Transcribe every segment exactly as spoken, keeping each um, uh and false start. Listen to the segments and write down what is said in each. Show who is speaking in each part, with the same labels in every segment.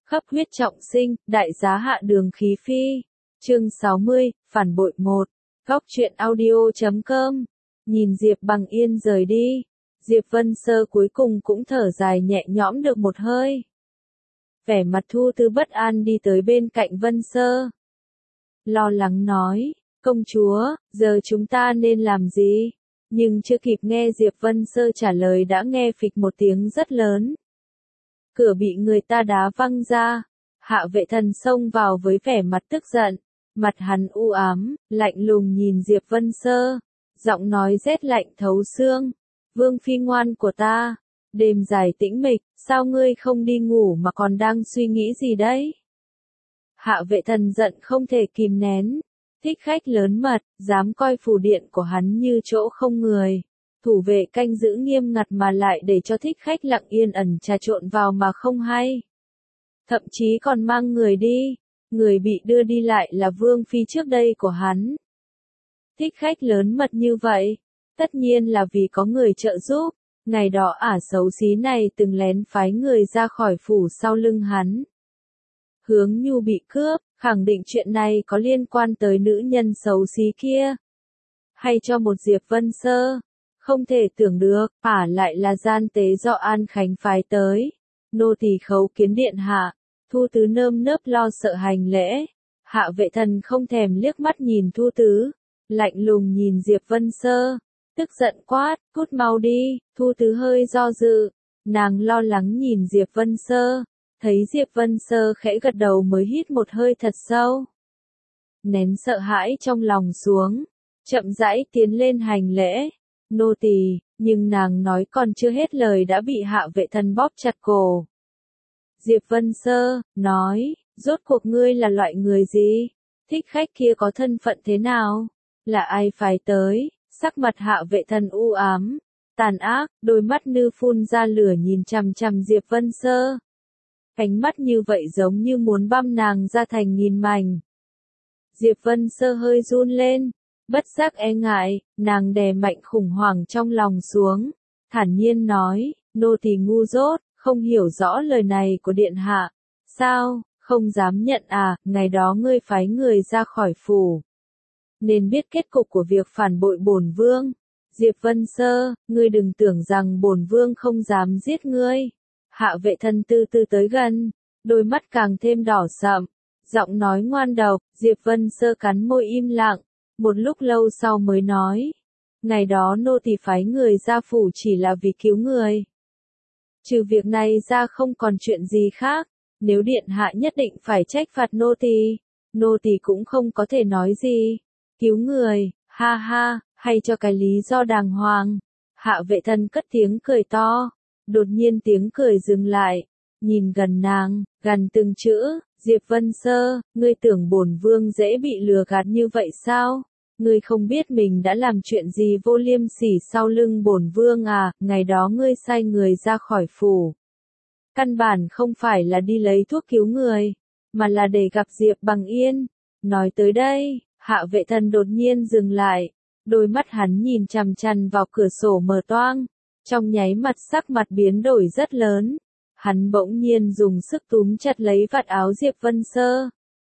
Speaker 1: Khắp huyết trọng sinh, đại giá hạ đường khí phi. Chương sáu mươi, phản bội một. Góc truyện audio chấm com. Nhìn Diệp Bằng Yên rời đi, Diệp Vân Sơ cuối cùng cũng thở dài nhẹ nhõm được một hơi. Vẻ mặt Thu Tư bất an đi tới bên cạnh Vân Sơ. Lo lắng nói, công chúa, giờ chúng ta nên làm gì? Nhưng chưa kịp nghe Diệp Vân Sơ trả lời đã nghe phịch một tiếng rất lớn. Cửa bị người ta đá văng ra, Hạ Vệ Thần xông vào với vẻ mặt tức giận, mặt hắn u ám, lạnh lùng nhìn Diệp Vân Sơ, giọng nói rét lạnh thấu xương, Vương phi ngoan của ta, đêm dài tĩnh mịch, sao ngươi không đi ngủ mà còn đang suy nghĩ gì đấy? Hạ Vệ Thần giận không thể kìm nén, thích khách lớn mật, dám coi phủ điện của hắn như chỗ không người. Thủ vệ canh giữ nghiêm ngặt mà lại để cho thích khách lặng yên ẩn trà trộn vào mà không hay. Thậm chí còn mang người đi, người bị đưa đi lại là Vương phi trước đây của hắn. Thích khách lớn mật như vậy, tất nhiên là vì có người trợ giúp, ngày đó ả xấu xí này từng lén phái người ra khỏi phủ sau lưng hắn. Hướng Nhu bị cướp, khẳng định chuyện này có liên quan tới nữ nhân xấu xí kia. Hay cho một Diệp Vân Sơ. Không thể tưởng được, ả lại là gian tế do An Khánh phái tới. Nô tỳ khấu kiến điện hạ, Thu Tứ nơm nớp lo sợ hành lễ. Hạ Vệ Thần không thèm liếc mắt nhìn Thu Tứ, lạnh lùng nhìn Diệp Vân Sơ, tức giận quát, cút mau đi. Thu Tứ hơi do dự, nàng lo lắng nhìn Diệp Vân Sơ, thấy Diệp Vân Sơ khẽ gật đầu mới hít một hơi thật sâu. Nén sợ hãi trong lòng xuống, chậm rãi tiến lên hành lễ. Nô tỳ, nhưng nàng nói còn chưa hết lời đã bị Hạ Vệ Thần bóp chặt cổ. Diệp Vân Sơ, nói, rốt cuộc ngươi là loại người gì? Thích khách kia có thân phận thế nào? Là ai phái tới? Sắc mặt Hạ Vệ Thần u ám, tàn ác, đôi mắt như phun ra lửa nhìn chằm chằm Diệp Vân Sơ. Ánh mắt như vậy giống như muốn băm nàng ra thành nghìn mảnh. Diệp Vân Sơ hơi run lên. Bất giác e ngại, nàng đè mạnh khủng hoảng trong lòng xuống, thản nhiên nói, nô tỳ ngu dốt, không hiểu rõ lời này của điện hạ. Sao, không dám nhận à, ngày đó ngươi phái người ra khỏi phủ. Nên biết kết cục của việc phản bội bổn vương. Diệp Vân Sơ, ngươi đừng tưởng rằng bổn vương không dám giết ngươi. Hạ Vệ Thần từ từ tới gần, đôi mắt càng thêm đỏ sậm, giọng nói ngoan độc. Diệp Vân Sơ cắn môi im lặng. Một lúc lâu sau mới nói, ngày đó nô tỳ phái người ra phủ chỉ là vì cứu người. Trừ việc này ra không còn chuyện gì khác, nếu điện hạ nhất định phải trách phạt nô tỳ, nô tỳ cũng không có thể nói gì. Cứu người, ha ha, hay cho cái lý do đàng hoàng. Hạ Vệ Thần cất tiếng cười to, đột nhiên tiếng cười dừng lại, nhìn gần nàng, gần từng chữ. Diệp Vân Sơ, ngươi tưởng bổn vương dễ bị lừa gạt như vậy sao? Ngươi không biết mình đã làm chuyện gì vô liêm sỉ sau lưng bổn vương à? Ngày đó ngươi sai người ra khỏi phủ. Căn bản không phải là đi lấy thuốc cứu người, mà là để gặp Diệp Bằng Yên. Nói tới đây, Hạ Vệ Thần đột nhiên dừng lại, đôi mắt hắn nhìn chằm chằm vào cửa sổ mở toang, trong nháy mắt sắc mặt biến đổi rất lớn. Hắn bỗng nhiên dùng sức túm chặt lấy vạt áo Diệp Vân Sơ,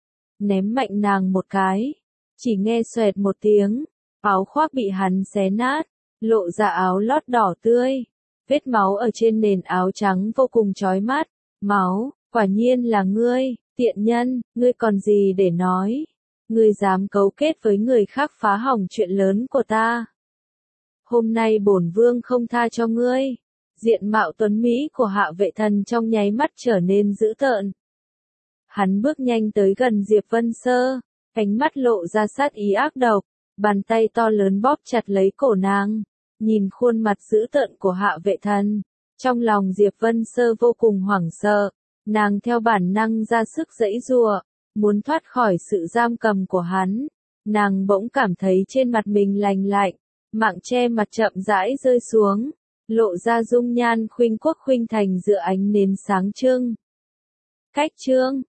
Speaker 1: ném mạnh nàng một cái, chỉ nghe xoẹt một tiếng, áo khoác bị hắn xé nát, lộ ra áo lót đỏ tươi, vết máu ở trên nền áo trắng vô cùng chói mắt. Máu, quả nhiên là ngươi, tiện nhân, ngươi còn gì để nói? Ngươi dám cấu kết với người khác phá hỏng chuyện lớn của ta. Hôm nay bổn vương không tha cho ngươi. Diện mạo tuấn mỹ của Hạ Vệ Thần trong nháy mắt trở nên dữ tợn. Hắn bước nhanh tới gần Diệp Vân Sơ, ánh mắt lộ ra sát ý ác độc, bàn tay to lớn bóp chặt lấy cổ nàng. Nhìn khuôn mặt dữ tợn của Hạ Vệ Thần, trong lòng Diệp Vân Sơ vô cùng hoảng sợ, nàng theo bản năng ra sức giãy giụa, muốn thoát khỏi sự giam cầm của hắn. Nàng bỗng cảm thấy trên mặt mình lành lạnh, mạng che mặt chậm rãi rơi xuống, lộ ra dung nhan khuynh quốc khuynh thành giữa ánh nến sáng trưng. Cách chương